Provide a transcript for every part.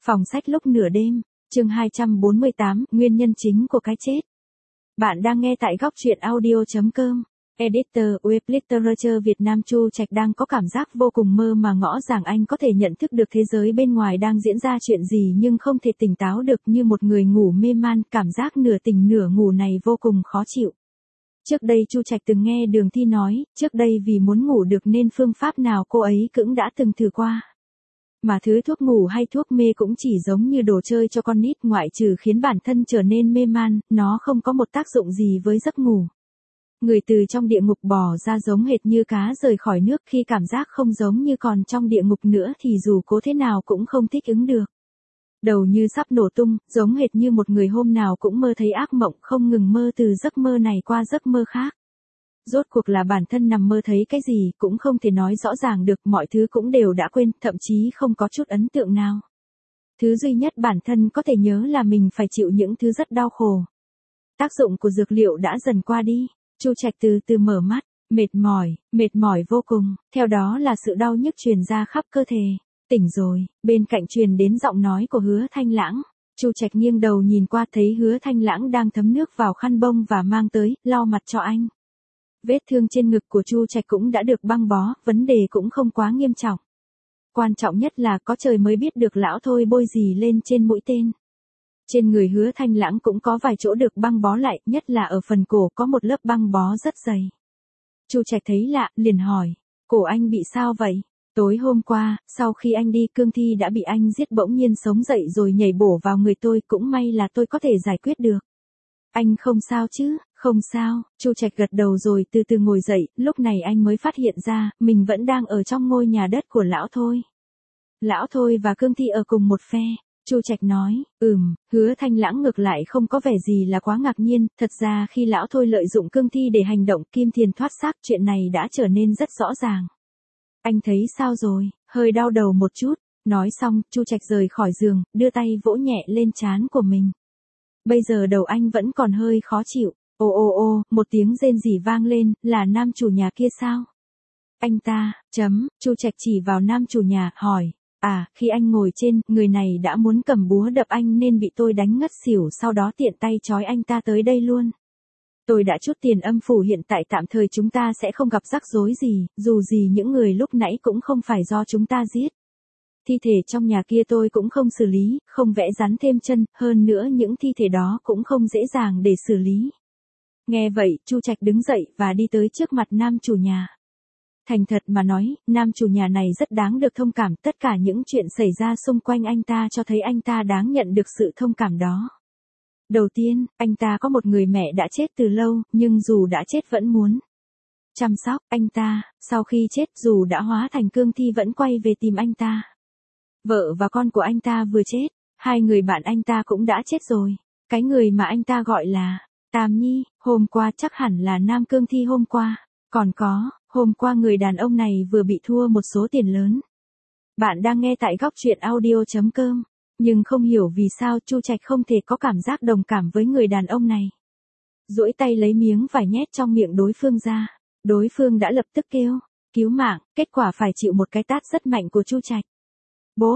Phòng sách lúc nửa đêm, chương 248, nguyên nhân chính của cái chết. Bạn đang nghe tại góc truyện audio.com. Editor, Web Literature Việt Nam. Chu Trạch đang có cảm giác vô cùng mơ mà ngõ rằng anh có thể nhận thức được thế giới bên ngoài đang diễn ra chuyện gì nhưng không thể tỉnh táo được, như một người ngủ mê man. Cảm giác nửa tỉnh nửa ngủ này vô cùng khó chịu. Trước đây Chu Trạch từng nghe Đường Thi nói, trước đây vì muốn ngủ được nên phương pháp nào cô ấy cũng đã từng thử qua. Mà thứ thuốc ngủ hay thuốc mê cũng chỉ giống như đồ chơi cho con nít, ngoại trừ khiến bản thân trở nên mê man, nó không có một tác dụng gì với giấc ngủ. Người từ trong địa ngục bò ra giống hệt như cá rời khỏi nước, khi cảm giác không giống như còn trong địa ngục nữa thì dù cố thế nào cũng không thích ứng được. Đầu như sắp nổ tung, giống hệt như một người hôm nào cũng mơ thấy ác mộng, không ngừng mơ từ giấc mơ này qua giấc mơ khác. Rốt cuộc là bản thân nằm mơ thấy cái gì cũng không thể nói rõ ràng được, mọi thứ cũng đều đã quên, thậm chí không có chút ấn tượng nào. Thứ duy nhất bản thân có thể nhớ là mình phải chịu những thứ rất đau khổ. Tác dụng của dược liệu đã dần qua đi, Chu Trạch từ từ mở mắt, mệt mỏi vô cùng, theo đó là sự đau nhức truyền ra khắp cơ thể. Tỉnh rồi, bên cạnh truyền đến giọng nói của Hứa Thanh Lãng. Chu Trạch nghiêng đầu nhìn qua, thấy Hứa Thanh Lãng đang thấm nước vào khăn bông và mang tới, lau mặt cho anh. Vết thương trên ngực của Chu Trạch cũng đã được băng bó, vấn đề cũng không quá nghiêm trọng. Quan trọng nhất là có trời mới biết được lão Thôi bôi gì lên trên mũi tên. Trên người Hứa Thanh Lãng cũng có vài chỗ được băng bó lại, nhất là ở phần cổ có một lớp băng bó rất dày. Chu Trạch thấy lạ, liền hỏi, cổ anh bị sao vậy? Tối hôm qua, sau khi anh đi, cương thi đã bị anh giết bỗng nhiên sống dậy rồi nhảy bổ vào người tôi, cũng may là tôi có thể giải quyết được. Anh không sao chứ? Không sao, Chu Trạch gật đầu rồi từ từ ngồi dậy, lúc này anh mới phát hiện ra, mình vẫn đang ở trong ngôi nhà đất của lão Thôi. Lão Thôi và cương thi ở cùng một phe. Chu Trạch nói, Hứa Thanh Lãng ngược lại không có vẻ gì là quá ngạc nhiên, thật ra khi lão Thôi lợi dụng cương thi để hành động kim tiền thoát xác, chuyện này đã trở nên rất rõ ràng. Anh thấy sao rồi? Hơi đau đầu một chút. Nói xong, Chu Trạch rời khỏi giường, đưa tay vỗ nhẹ lên trán của mình. Bây giờ đầu anh vẫn còn hơi khó chịu. Một tiếng rên rỉ vang lên, là nam chủ nhà kia sao? Anh ta, Chu Trạch chỉ vào nam chủ nhà, hỏi, khi anh ngồi trên, người này đã muốn cầm búa đập anh nên bị tôi đánh ngất xỉu, sau đó tiện tay trói anh ta tới đây luôn. Tôi đã chút tiền âm phủ, hiện tại tạm thời chúng ta sẽ không gặp rắc rối gì, dù gì những người lúc nãy cũng không phải do chúng ta giết. Thi thể trong nhà kia tôi cũng không xử lý, không vẽ rắn thêm chân, hơn nữa những thi thể đó cũng không dễ dàng để xử lý. Nghe vậy, Chu Trạch đứng dậy và đi tới trước mặt nam chủ nhà. Thành thật mà nói, nam chủ nhà này rất đáng được thông cảm, tất cả những chuyện xảy ra xung quanh anh ta cho thấy anh ta đáng nhận được sự thông cảm đó. Đầu tiên, anh ta có một người mẹ đã chết từ lâu, nhưng dù đã chết vẫn muốn chăm sóc anh ta, sau khi chết dù đã hóa thành cương thi vẫn quay về tìm anh ta. Vợ và con của anh ta vừa chết, hai người bạn anh ta cũng đã chết rồi. Cái người mà anh ta gọi là Tam Nhi, hôm qua chắc hẳn là nam cương thi hôm qua. Còn có, hôm qua người đàn ông này vừa bị thua một số tiền lớn. Bạn đang nghe tại góc truyện audio.com, nhưng không hiểu vì sao Chu Trạch không thể có cảm giác đồng cảm với người đàn ông này. Duỗi tay lấy miếng vải nhét trong miệng đối phương ra. Đối phương đã lập tức kêu, cứu mạng, kết quả phải chịu một cái tát rất mạnh của Chu Trạch. Bố,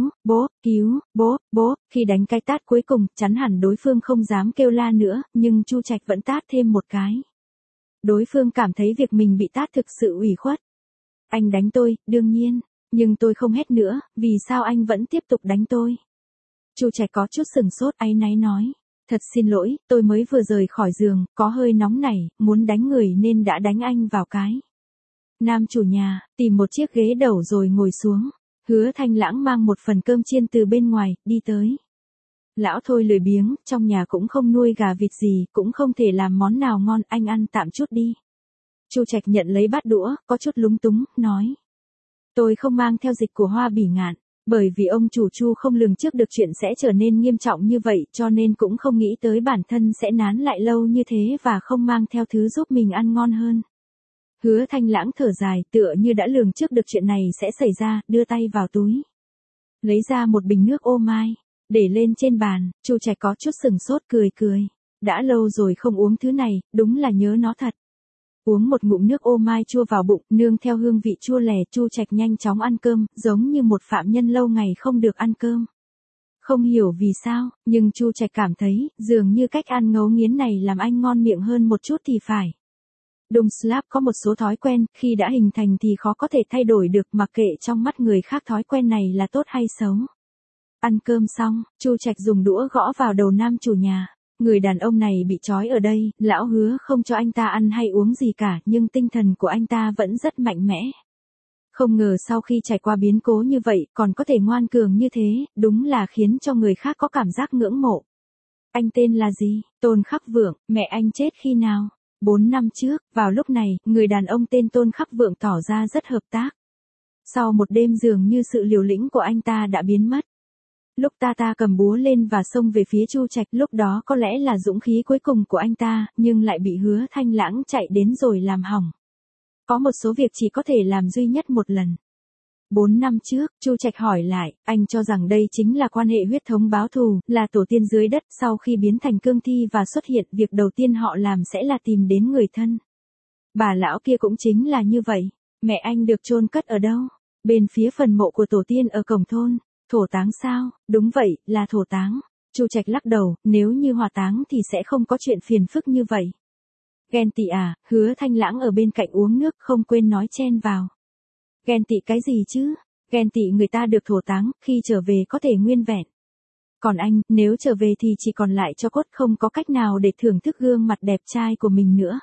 khi đánh cái tát cuối cùng, chắn hẳn đối phương không dám kêu la nữa, nhưng Chu Trạch vẫn tát thêm một cái. Đối phương cảm thấy việc mình bị tát thực sự ủy khuất. Anh đánh tôi, đương nhiên, nhưng tôi không hét nữa, vì sao anh vẫn tiếp tục đánh tôi? Chu Trạch có chút sừng sốt, áy náy nói, thật xin lỗi, tôi mới vừa rời khỏi giường, có hơi nóng nảy, muốn đánh người nên đã đánh anh vào cái. Nam chủ nhà, tìm một chiếc ghế đầu rồi ngồi xuống. Hứa Thanh Lãng mang một phần cơm chiên từ bên ngoài, đi tới. Lão Thôi lười biếng, trong nhà cũng không nuôi gà vịt gì, cũng không thể làm món nào ngon, anh ăn tạm chút đi. Chu Trạch nhận lấy bát đũa, có chút lúng túng, nói. Tôi không mang theo dịch của Hoa Bỉ Ngạn, bởi vì ông chủ Chu không lường trước được chuyện sẽ trở nên nghiêm trọng như vậy, cho nên cũng không nghĩ tới bản thân sẽ nán lại lâu như thế và không mang theo thứ giúp mình ăn ngon hơn. Hứa Thanh Lãng thở dài, tựa như đã lường trước được chuyện này sẽ xảy ra, đưa tay vào túi. Lấy ra một bình nước ô mai, để lên trên bàn. Chu Trạch có chút sừng sốt, cười. Đã lâu rồi không uống thứ này, đúng là nhớ nó thật. Uống một ngụm nước ô mai chua vào bụng, nương theo hương vị chua lè, Chu Trạch nhanh chóng ăn cơm, giống như một phạm nhân lâu ngày không được ăn cơm. Không hiểu vì sao, nhưng Chu Trạch cảm thấy, dường như cách ăn ngấu nghiến này làm anh ngon miệng hơn một chút thì phải. Đông Slap có một số thói quen, khi đã hình thành thì khó có thể thay đổi được, mặc kệ trong mắt người khác thói quen này là tốt hay xấu. Ăn cơm xong, Chu Trạch dùng đũa gõ vào đầu nam chủ nhà. Người đàn ông này bị trói ở đây, lão hứa không cho anh ta ăn hay uống gì cả, nhưng tinh thần của anh ta vẫn rất mạnh mẽ. Không ngờ sau khi trải qua biến cố như vậy, còn có thể ngoan cường như thế, đúng là khiến cho người khác có cảm giác ngưỡng mộ. Anh tên là gì? Tôn Khắc Vượng. Mẹ anh chết khi nào? 4 năm trước, vào lúc này, người đàn ông tên Tôn Khắc Vượng tỏ ra rất hợp tác. Sau một đêm dường như sự liều lĩnh của anh ta đã biến mất. Lúc ta cầm búa lên và xông về phía Chu Trạch, lúc đó có lẽ là dũng khí cuối cùng của anh ta, nhưng lại bị Hứa Thanh Lãng chạy đến rồi làm hỏng. Có một số việc chỉ có thể làm duy nhất một lần. 4 năm trước, Chu Trạch hỏi lại, anh cho rằng đây chính là quan hệ huyết thống báo thù, là tổ tiên dưới đất, sau khi biến thành cương thi và xuất hiện, việc đầu tiên họ làm sẽ là tìm đến người thân. Bà lão kia cũng chính là như vậy. Mẹ anh được chôn cất ở đâu? Bên phía phần mộ của tổ tiên ở cổng thôn. Thổ táng sao? Đúng vậy, là thổ táng. Chu Trạch lắc đầu, nếu như hỏa táng thì sẽ không có chuyện phiền phức như vậy. Ghen tị à? Hứa Thanh Lãng ở bên cạnh uống nước không quên nói chen vào. Ghen tị cái gì chứ? Ghen tị người ta được thổ táng, khi trở về có thể nguyên vẹn. Còn anh, nếu trở về thì chỉ còn lại cho cốt, không có cách nào để thưởng thức gương mặt đẹp trai của mình nữa.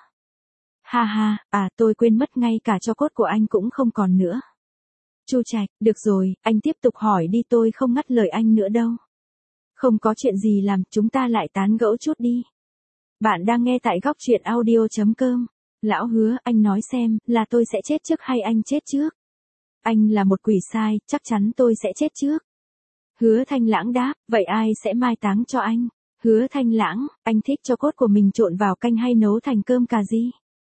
Ha ha, tôi quên mất ngay cả cho cốt của anh cũng không còn nữa. Chu Trạch, được rồi, anh tiếp tục hỏi đi, tôi không ngắt lời anh nữa đâu. Không có chuyện gì làm, chúng ta lại tán gẫu chút đi. Bạn đang nghe tại góc truyện audio.com. Lão Hứa, anh nói xem, là tôi sẽ chết trước hay anh chết trước? Anh là một quỷ sai, chắc chắn tôi sẽ chết trước. Hứa Thanh Lãng đáp, vậy ai sẽ mai táng cho anh? Hứa Thanh Lãng, anh thích cho cốt của mình trộn vào canh hay nấu thành cơm cà ri?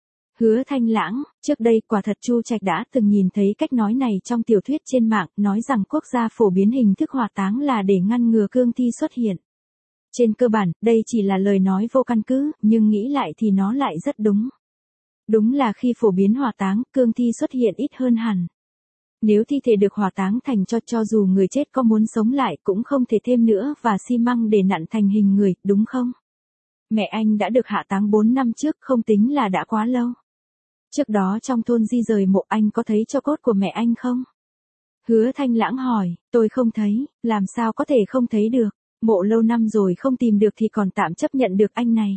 Hứa Thanh Lãng, trước đây quả thật Chu Trạch đã từng nhìn thấy cách nói này trong tiểu thuyết trên mạng, nói rằng quốc gia phổ biến hình thức hỏa táng là để ngăn ngừa cương thi xuất hiện. Trên cơ bản, đây chỉ là lời nói vô căn cứ, nhưng nghĩ lại thì nó lại rất đúng. Đúng là khi phổ biến hỏa táng, cương thi xuất hiện ít hơn hẳn. Nếu thi thể được hỏa táng thành cho dù người chết có muốn sống lại cũng không thể thêm nữa và xi măng để nặn thành hình người, đúng không? Mẹ anh đã được hạ táng 4 năm trước, không tính là đã quá lâu. Trước đó trong thôn di rời mộ, anh có thấy tro cốt của mẹ anh không? Hứa Thanh Lãng hỏi, tôi không thấy, làm sao có thể không thấy được, mộ lâu năm rồi không tìm được thì còn tạm chấp nhận được anh này.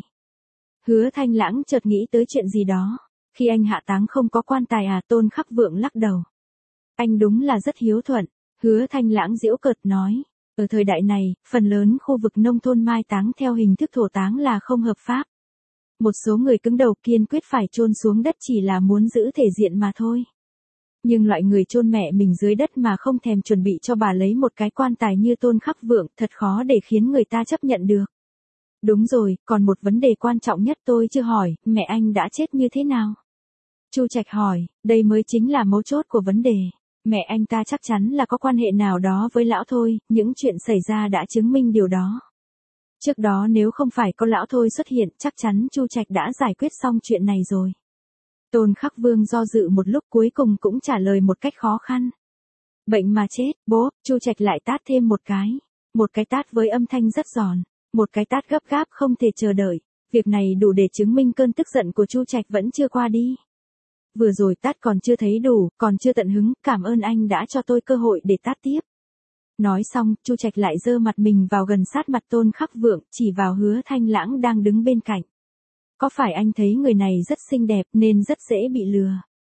Hứa Thanh Lãng chợt nghĩ tới chuyện gì đó, khi anh hạ táng không có quan tài à? Tôn Khắc Vượng lắc đầu. Anh đúng là rất hiếu thuận. Hứa Thanh Lãng giễu cợt nói, ở thời đại này, phần lớn khu vực nông thôn mai táng theo hình thức thổ táng là không hợp pháp. Một số người cứng đầu kiên quyết phải chôn xuống đất chỉ là muốn giữ thể diện mà thôi. Nhưng loại người chôn mẹ mình dưới đất mà không thèm chuẩn bị cho bà lấy một cái quan tài như Tôn Khắc Vượng, thật khó để khiến người ta chấp nhận được. Đúng rồi, còn một vấn đề quan trọng nhất tôi chưa hỏi, mẹ anh đã chết như thế nào? Chu Trạch hỏi, đây mới chính là mấu chốt của vấn đề. Mẹ anh ta chắc chắn là có quan hệ nào đó với lão thôi, những chuyện xảy ra đã chứng minh điều đó. Trước đó nếu không phải có lão thôi xuất hiện, chắc chắn Chu Trạch đã giải quyết xong chuyện này rồi. Tôn Khắc Vương do dự một lúc cuối cùng cũng trả lời một cách khó khăn. Bệnh mà chết, bố, Chu Trạch lại tát thêm một cái. Một cái tát với âm thanh rất giòn. Một cái tát gấp gáp không thể chờ đợi. Việc này đủ để chứng minh cơn tức giận của Chu Trạch vẫn chưa qua đi. Vừa rồi tát còn chưa thấy đủ, còn chưa tận hứng, cảm ơn anh đã cho tôi cơ hội để tát tiếp. Nói xong, Chu Trạch lại giơ mặt mình vào gần sát mặt Tôn Khắc Vượng, chỉ vào Hứa Thanh Lãng đang đứng bên cạnh. Có phải anh thấy người này rất xinh đẹp nên rất dễ bị lừa?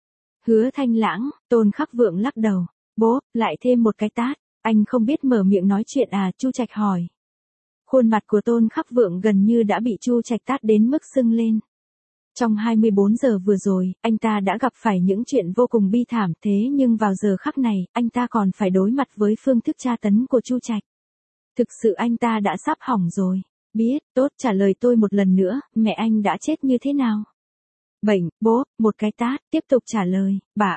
Hứa Thanh Lãng, Tôn Khắc Vượng lắc đầu. Bố, lại thêm một cái tát, anh không biết mở miệng nói chuyện à? Chu Trạch hỏi. Khuôn mặt của Tôn Khắc Vượng gần như đã bị Chu Trạch tát đến mức sưng lên. Trong 24 giờ vừa rồi, anh ta đã gặp phải những chuyện vô cùng bi thảm, thế nhưng vào giờ khắc này, anh ta còn phải đối mặt với phương thức tra tấn của Chu Trạch. Thực sự anh ta đã sắp hỏng rồi. Biết, tốt, trả lời tôi một lần nữa, mẹ anh đã chết như thế nào? Bệnh, bố, một cái tát, tiếp tục trả lời,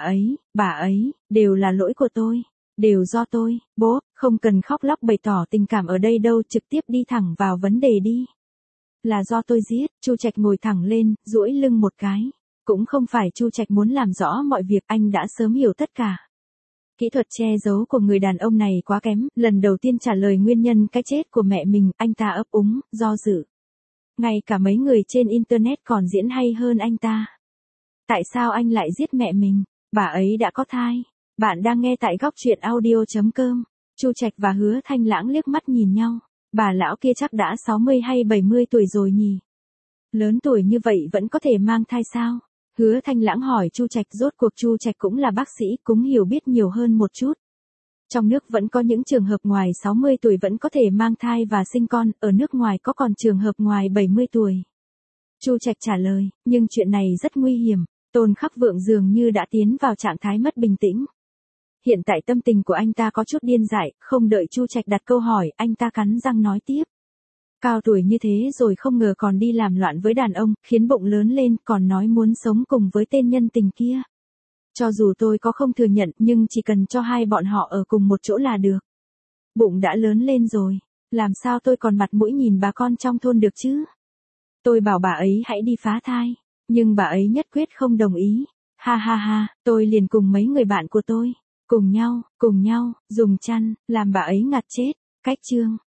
bà ấy, đều là lỗi của tôi. Đều do tôi, bố, không cần khóc lóc bày tỏ tình cảm ở đây đâu, trực tiếp đi thẳng vào vấn đề đi. Là do tôi giết. Chu Trạch ngồi thẳng lên, duỗi lưng một cái. Cũng không phải Chu Trạch muốn làm rõ mọi việc, anh đã sớm hiểu tất cả. Kỹ thuật che giấu của người đàn ông này quá kém, lần đầu tiên trả lời nguyên nhân cái chết của mẹ mình, anh ta ấp úng, do dự. Ngay cả mấy người trên Internet còn diễn hay hơn anh ta. Tại sao anh lại giết mẹ mình? Bà ấy đã có thai. Bạn đang nghe tại góc truyện audio.com. Chu Trạch và Hứa Thanh Lãng liếc mắt nhìn nhau. Bà lão kia chắc đã 60 hay 70 tuổi rồi nhỉ? Lớn tuổi như vậy vẫn có thể mang thai sao? Hứa Thanh Lãng hỏi Chu Trạch, rốt cuộc Chu Trạch cũng là bác sĩ, cũng hiểu biết nhiều hơn một chút. Trong nước vẫn có những trường hợp ngoài 60 tuổi vẫn có thể mang thai và sinh con, ở nước ngoài có còn trường hợp ngoài 70 tuổi. Chu Trạch trả lời, nhưng chuyện này rất nguy hiểm. Tôn Khắc Vượng dường như đã tiến vào trạng thái mất bình tĩnh. Hiện tại tâm tình của anh ta có chút điên dại, không đợi Chu Trạch đặt câu hỏi, anh ta cắn răng nói tiếp. Cao tuổi như thế rồi không ngờ còn đi làm loạn với đàn ông, khiến bụng lớn lên, còn nói muốn sống cùng với tên nhân tình kia. Cho dù tôi có không thừa nhận, nhưng chỉ cần cho hai bọn họ ở cùng một chỗ là được. Bụng đã lớn lên rồi, làm sao tôi còn mặt mũi nhìn bà con trong thôn được chứ? Tôi bảo bà ấy hãy đi phá thai, nhưng bà ấy nhất quyết không đồng ý. Ha ha ha, tôi liền cùng mấy người bạn của tôi, cùng nhau, dùng chăn, làm bà ấy ngạt chết. Cách chương